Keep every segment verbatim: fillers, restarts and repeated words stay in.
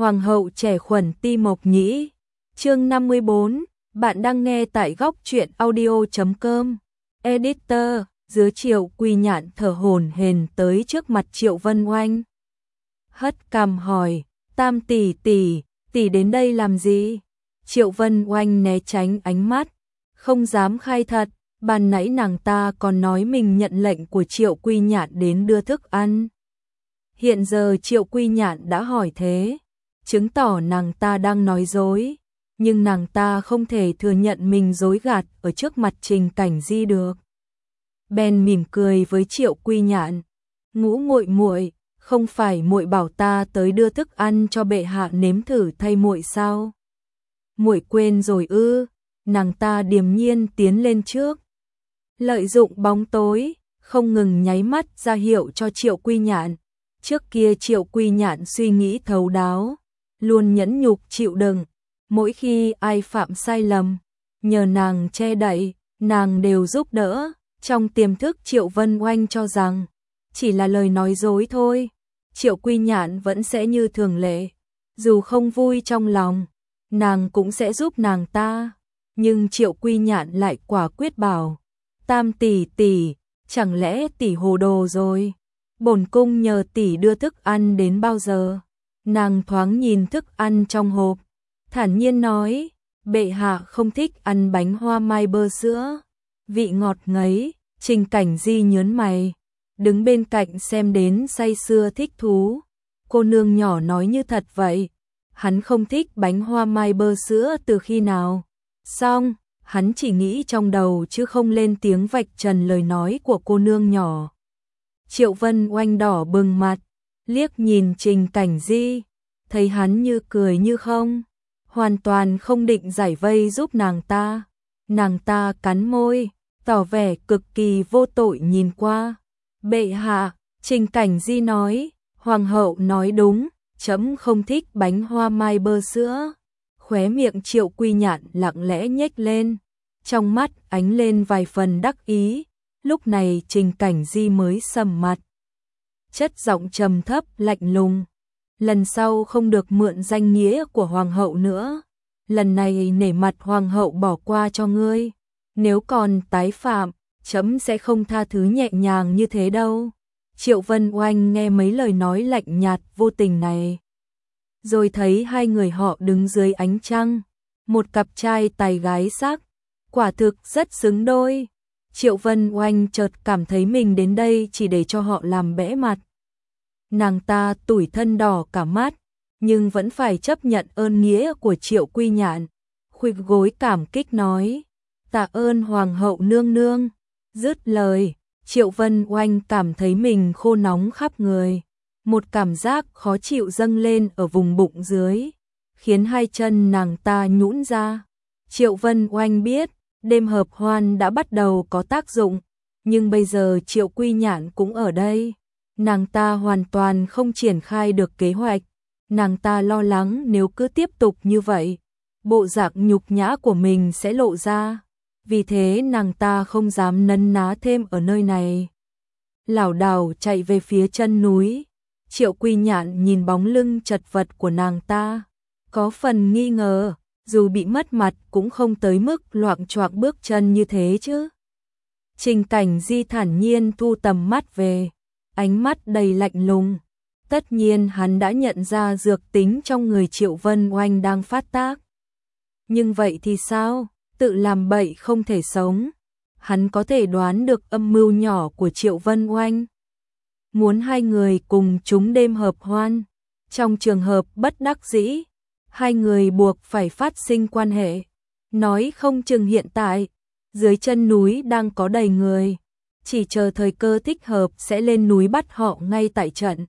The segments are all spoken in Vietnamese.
Hoàng hậu trẻ khuẩn Ti Mộc Nhĩ. Chương năm mươi bốn, bạn đang nghe tại góc truyện audio chấm com. Editor, dưới Triệu Quy Nhạn thở hổn hển tới trước mặt Triệu Vân Oanh. Hất cằm hỏi, Tam tỷ tỷ, tỷ đến đây làm gì? Triệu Vân Oanh né tránh ánh mắt, không dám khai thật, ban nãy nàng ta còn nói mình nhận lệnh của Triệu Quy Nhạn đến đưa thức ăn. Hiện giờ Triệu Quy Nhạn đã hỏi thế, chứng tỏ nàng ta đang nói dối, nhưng nàng ta không thể thừa nhận mình dối gạt ở trước mặt Trình Cảnh Di được. Bèn mỉm cười với Triệu Quy Nhạn, ngũ muội muội, không phải muội bảo ta tới đưa thức ăn cho bệ hạ nếm thử thay muội sao? Muội quên rồi ư? Nàng ta điềm nhiên tiến lên trước, lợi dụng bóng tối, không ngừng nháy mắt ra hiệu cho Triệu Quy Nhạn. Trước kia Triệu Quy Nhạn suy nghĩ thấu đáo, luôn nhẫn nhục chịu đựng, mỗi khi ai phạm sai lầm, nhờ nàng che đậy, nàng đều giúp đỡ. Trong tiềm thức Triệu Vân Oanh cho rằng chỉ là lời nói dối thôi, Triệu Quy Nhạn vẫn sẽ như thường lệ, dù không vui trong lòng, nàng cũng sẽ giúp nàng ta. Nhưng Triệu Quy Nhạn lại quả quyết bảo, Tam tỷ tỷ, chẳng lẽ tỷ hồ đồ rồi? Bổn cung nhờ tỷ đưa thức ăn đến bao giờ? Nàng thoáng nhìn thức ăn trong hộp, thản nhiên nói, bệ hạ không thích ăn bánh hoa mai bơ sữa, vị ngọt ngấy. Trình Cảnh Di nhớn mày, đứng bên cạnh xem đến say sưa thích thú. Cô nương nhỏ nói như thật vậy, hắn không thích bánh hoa mai bơ sữa từ khi nào? Xong, hắn chỉ nghĩ trong đầu chứ không lên tiếng vạch trần lời nói của cô nương nhỏ. Triệu Vân Oanh đỏ bừng mặt, liếc nhìn Trình Cảnh Di, thấy hắn như cười như không, hoàn toàn không định giải vây giúp nàng ta. Nàng ta cắn môi, tỏ vẻ cực kỳ vô tội nhìn qua. Bệ hạ, Trình Cảnh Di nói, hoàng hậu nói đúng, trẫm không thích bánh hoa mai bơ sữa. Khóe miệng Triệu Quy Nhạn lặng lẽ nhếch lên, trong mắt ánh lên vài phần đắc ý. Lúc này Trình Cảnh Di mới sầm mặt, chất giọng trầm thấp lạnh lùng, lần sau không được mượn danh nghĩa của hoàng hậu nữa, lần này nể mặt hoàng hậu bỏ qua cho ngươi, nếu còn tái phạm, trẫm sẽ không tha thứ nhẹ nhàng như thế đâu. Triệu Vân Oanh nghe mấy lời nói lạnh nhạt vô tình này, rồi thấy hai người họ đứng dưới ánh trăng, một cặp trai tài gái sắc, quả thực rất xứng đôi. Triệu Vân Oanh chợt cảm thấy mình đến đây chỉ để cho họ làm bẽ mặt. Nàng ta tủi thân đỏ cả mắt, nhưng vẫn phải chấp nhận ơn nghĩa của Triệu Quy Nhạn, khuỵu gối cảm kích nói, tạ ơn hoàng hậu nương nương. Dứt lời, Triệu Vân Oanh cảm thấy mình khô nóng khắp người, một cảm giác khó chịu dâng lên ở vùng bụng dưới, khiến hai chân nàng ta nhũn ra. Triệu Vân Oanh biết, đêm hợp hoan đã bắt đầu có tác dụng, nhưng bây giờ Triệu Quy Nhạn cũng ở đây, nàng ta hoàn toàn không triển khai được kế hoạch. Nàng ta lo lắng nếu cứ tiếp tục như vậy, bộ dạng nhục nhã của mình sẽ lộ ra, vì thế nàng ta không dám nấn ná thêm ở nơi này. Lảo đảo chạy về phía chân núi, Triệu Quy Nhạn nhìn bóng lưng chật vật của nàng ta, có phần nghi ngờ, dù bị mất mặt cũng không tới mức loạng choạng bước chân như thế chứ. Trình Cảnh Di thản nhiên thu tầm mắt về, ánh mắt đầy lạnh lùng. Tất nhiên hắn đã nhận ra dược tính trong người Triệu Vân Oanh đang phát tác. Nhưng vậy thì sao? Tự làm bậy không thể sống. Hắn có thể đoán được âm mưu nhỏ của Triệu Vân Oanh, muốn hai người cùng trúng đêm hợp hoan. Trong trường hợp bất đắc dĩ, hai người buộc phải phát sinh quan hệ. Nói không chừng hiện tại, dưới chân núi đang có đầy người, chỉ chờ thời cơ thích hợp sẽ lên núi bắt họ ngay tại trận.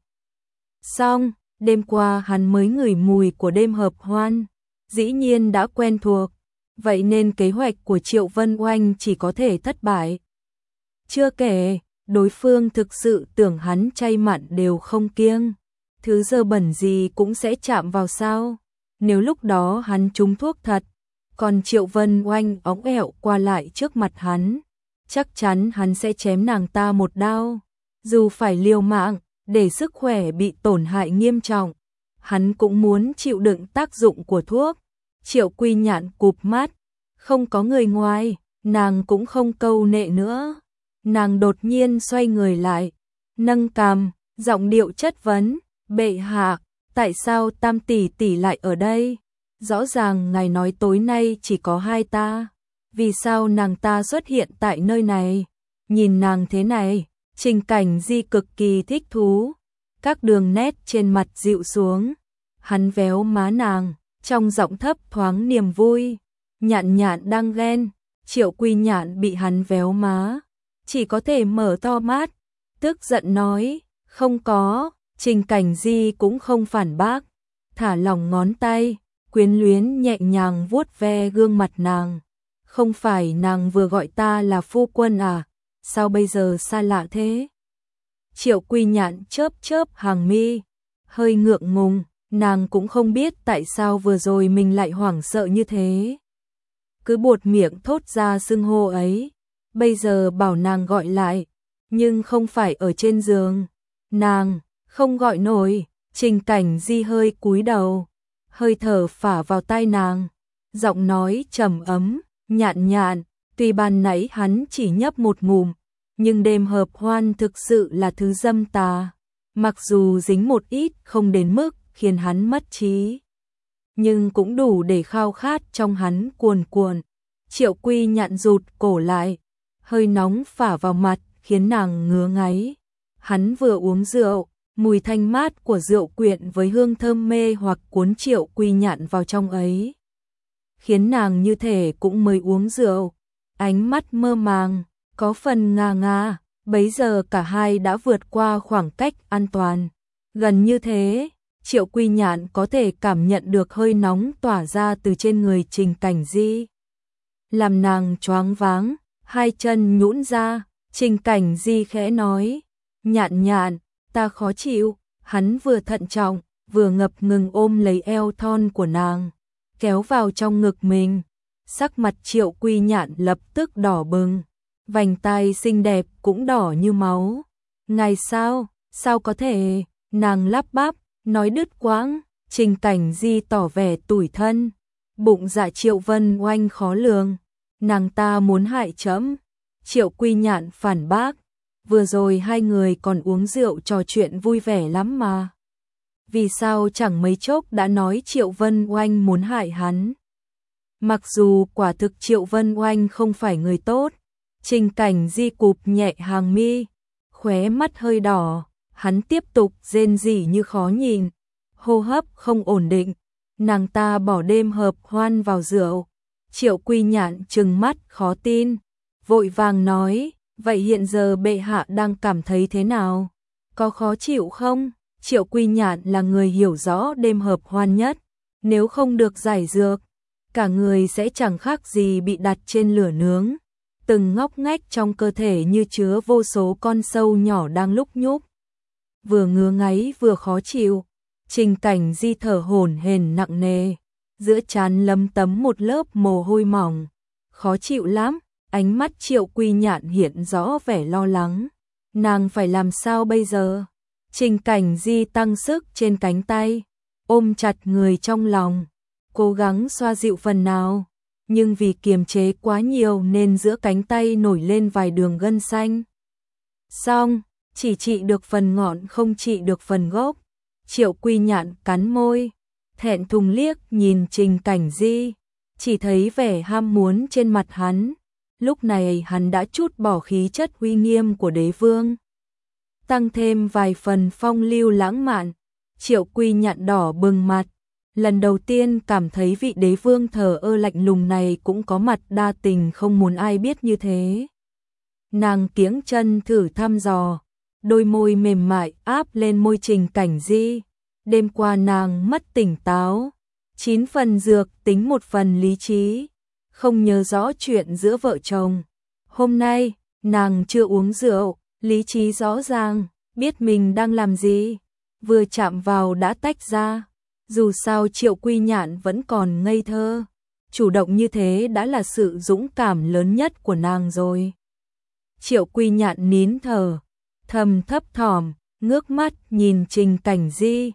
Xong, đêm qua hắn mới ngửi mùi của đêm hợp hoan, dĩ nhiên đã quen thuộc, vậy nên kế hoạch của Triệu Vân Oanh chỉ có thể thất bại. Chưa kể, đối phương thực sự tưởng hắn chay mặn đều không kiêng, thứ dơ bẩn gì cũng sẽ chạm vào sao. Nếu lúc đó hắn trúng thuốc thật, còn Triệu Vân Oanh óng ẻo qua lại trước mặt hắn, chắc chắn hắn sẽ chém nàng ta một đao, dù phải liều mạng, để sức khỏe bị tổn hại nghiêm trọng, hắn cũng muốn chịu đựng tác dụng của thuốc. Triệu Quy Nhạn cụp mắt, không có người ngoài, nàng cũng không câu nệ nữa. Nàng đột nhiên xoay người lại, nâng cằm, giọng điệu chất vấn, bệ hạ, tại sao Tam tỷ tỷ lại ở đây? Rõ ràng ngài nói tối nay chỉ có hai ta, vì sao nàng ta xuất hiện tại nơi này? Nhìn nàng thế này, Trình Cảnh Di cực kỳ thích thú, các đường nét trên mặt dịu xuống, hắn véo má nàng, trong giọng thấp thoáng niềm vui. Nhạn Nhạn đang ghen, Triệu Quy Nhạn bị hắn véo má, chỉ có thể mở to mắt, tức giận nói, không có. Trình Cảnh Di cũng không phản bác, thả lỏng ngón tay, quyến luyến nhẹ nhàng vuốt ve gương mặt nàng. Không phải nàng vừa gọi ta là phu quân à, sao bây giờ xa lạ thế? Triệu Quy Nhạn chớp chớp hàng mi, hơi ngượng ngùng, nàng cũng không biết tại sao vừa rồi mình lại hoảng sợ như thế. Cứ buột miệng thốt ra xưng hô ấy, bây giờ bảo nàng gọi lại, nhưng không phải ở trên giường. Nàng không gọi nổi. Trình Cảnh Di hơi cúi đầu, hơi thở phả vào tai nàng, giọng nói trầm ấm, Nhạn Nhạn, tuy ban nãy hắn chỉ nhấp một ngụm, nhưng đêm hợp hoan thực sự là thứ dâm tà, mặc dù dính một ít không đến mức khiến hắn mất trí, nhưng cũng đủ để khao khát trong hắn cuồn cuộn. Triệu Quy Nhạn rụt cổ lại, hơi nóng phả vào mặt khiến nàng ngứa ngáy. Hắn vừa uống rượu, mùi thanh mát của rượu quyện với hương thơm mê hoặc cuốn Triệu Quy Nhạn vào trong ấy, khiến nàng như thể cũng mới uống rượu, ánh mắt mơ màng, có phần ngà ngà. Bấy giờ cả hai đã vượt qua khoảng cách an toàn, gần như thế, Triệu Quy Nhạn có thể cảm nhận được hơi nóng tỏa ra từ trên người Trình Cảnh Di, làm nàng choáng váng, hai chân nhũn ra. Trình Cảnh Di khẽ nói, Nhạn Nhạn, ta khó chịu. Hắn vừa thận trọng, vừa ngập ngừng ôm lấy eo thon của nàng, kéo vào trong ngực mình. Sắc mặt Triệu Quy Nhạn lập tức đỏ bừng, vành tai xinh đẹp cũng đỏ như máu. Ngài sao, sao có thể? Nàng lắp bắp, nói đứt quãng. Trình Cảnh Di tỏ vẻ tủi thân, bụng dạ Triệu Vân Oanh khó lường, nàng ta muốn hại trẫm. Triệu Quy Nhạn phản bác, vừa rồi hai người còn uống rượu trò chuyện vui vẻ lắm mà. Vì sao chẳng mấy chốc đã nói Triệu Vân Oanh muốn hại hắn? Mặc dù quả thực Triệu Vân Oanh không phải người tốt, Trình Cảnh Di cụp nhẹ hàng mi, khóe mắt hơi đỏ, hắn tiếp tục rên rỉ như khó nhìn, hô hấp không ổn định, nàng ta bỏ đêm hợp hoan vào rượu. Triệu Quy Nhạn trừng mắt khó tin, vội vàng nói, vậy hiện giờ bệ hạ đang cảm thấy thế nào? Có khó chịu không? Triệu Quy Nhạn là người hiểu rõ đêm hợp hoan nhất, nếu không được giải dược, cả người sẽ chẳng khác gì bị đặt trên lửa nướng, từng ngóc ngách trong cơ thể như chứa vô số con sâu nhỏ đang lúc nhúc. Vừa ngứa ngáy vừa khó chịu, Trình Cảnh Di thở hổn hển nặng nề, giữa trán lấm tấm một lớp mồ hôi mỏng, khó chịu lắm. Ánh mắt Triệu Quy Nhạn hiện rõ vẻ lo lắng, nàng phải làm sao bây giờ? Trình Cảnh Di tăng sức trên cánh tay, ôm chặt người trong lòng, cố gắng xoa dịu phần nào, nhưng vì kiềm chế quá nhiều nên giữa cánh tay nổi lên vài đường gân xanh. Xong, chỉ trị được phần ngọn không trị được phần gốc. Triệu Quy Nhạn cắn môi, thẹn thùng liếc nhìn Trình Cảnh Di, chỉ thấy vẻ ham muốn trên mặt hắn. Lúc này hắn đã trút bỏ khí chất uy nghiêm của đế vương, tăng thêm vài phần phong lưu lãng mạn. Triệu Quy Nhạn đỏ bừng mặt, lần đầu tiên cảm thấy vị đế vương thờ ơ lạnh lùng này cũng có mặt đa tình không muốn ai biết như thế. Nàng kiếng chân thử thăm dò, đôi môi mềm mại áp lên môi Trình Cảnh Di. Đêm qua nàng mất tỉnh táo, chín phần dược tính một phần lý trí, không nhớ rõ chuyện giữa vợ chồng. Hôm nay, nàng chưa uống rượu, lý trí rõ ràng, biết mình đang làm gì, vừa chạm vào đã tách ra. Dù sao Triệu Quy Nhạn vẫn còn ngây thơ, chủ động như thế đã là sự dũng cảm lớn nhất của nàng rồi. Triệu Quy Nhạn nín thở, thầm thấp thỏm, ngước mắt nhìn Trình Cảnh Di.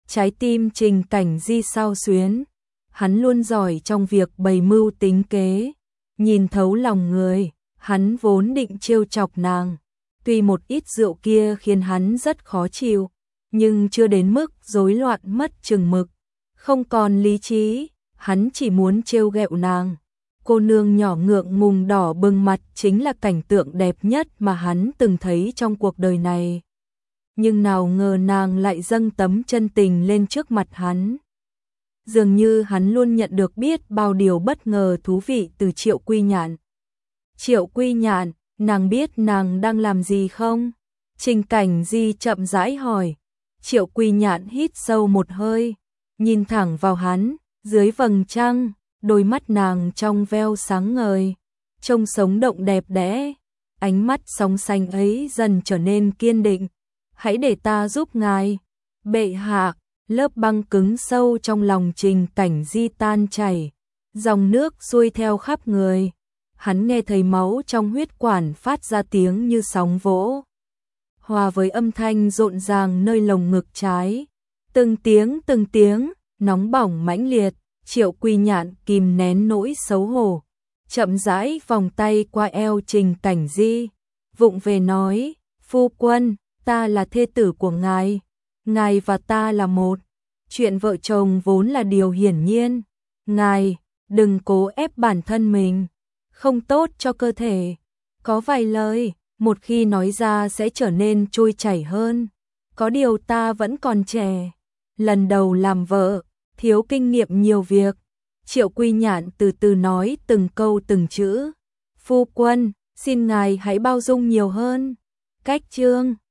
Trái tim Trình Cảnh Di xao xuyến, hắn luôn giỏi trong việc bày mưu tính kế, nhìn thấu lòng người, hắn vốn định trêu chọc nàng. Tuy một ít rượu kia khiến hắn rất khó chịu, nhưng chưa đến mức rối loạn mất chừng mực, không còn lý trí, hắn chỉ muốn trêu ghẹo nàng. Cô nương nhỏ ngượng ngùng đỏ bừng mặt chính là cảnh tượng đẹp nhất mà hắn từng thấy trong cuộc đời này. Nhưng nào ngờ nàng lại dâng tấm chân tình lên trước mặt hắn. Dường như hắn luôn nhận được biết bao điều bất ngờ thú vị từ Triệu Quy Nhạn. Triệu Quy Nhạn, nàng biết nàng đang làm gì không? Trình Cảnh Di chậm rãi hỏi. Triệu Quy Nhạn hít sâu một hơi, nhìn thẳng vào hắn, dưới vầng trăng, đôi mắt nàng trong veo sáng ngời, trông sống động đẹp đẽ, ánh mắt sóng xanh ấy dần trở nên kiên định. Hãy để ta giúp ngài. Bệ hạ, lớp băng cứng sâu trong lòng Trình Cảnh Di tan chảy, dòng nước xuôi theo khắp người. Hắn nghe thấy máu trong huyết quản phát ra tiếng như sóng vỗ, hòa với âm thanh rộn ràng nơi lồng ngực trái. Từng tiếng từng tiếng, nóng bỏng mãnh liệt. Triệu Quy Nhạn kìm nén nỗi xấu hổ, chậm rãi vòng tay qua eo Trình Cảnh Di, vụng về nói, phu quân, ta là thê tử của ngài, ngài và ta là một, chuyện vợ chồng vốn là điều hiển nhiên, ngài, đừng cố ép bản thân mình, không tốt cho cơ thể, có vài lời, một khi nói ra sẽ trở nên trôi chảy hơn, có điều ta vẫn còn trẻ, lần đầu làm vợ, thiếu kinh nghiệm nhiều việc. Triệu Quy Nhạn từ từ nói từng câu từng chữ, phu quân, xin ngài hãy bao dung nhiều hơn. Cách chương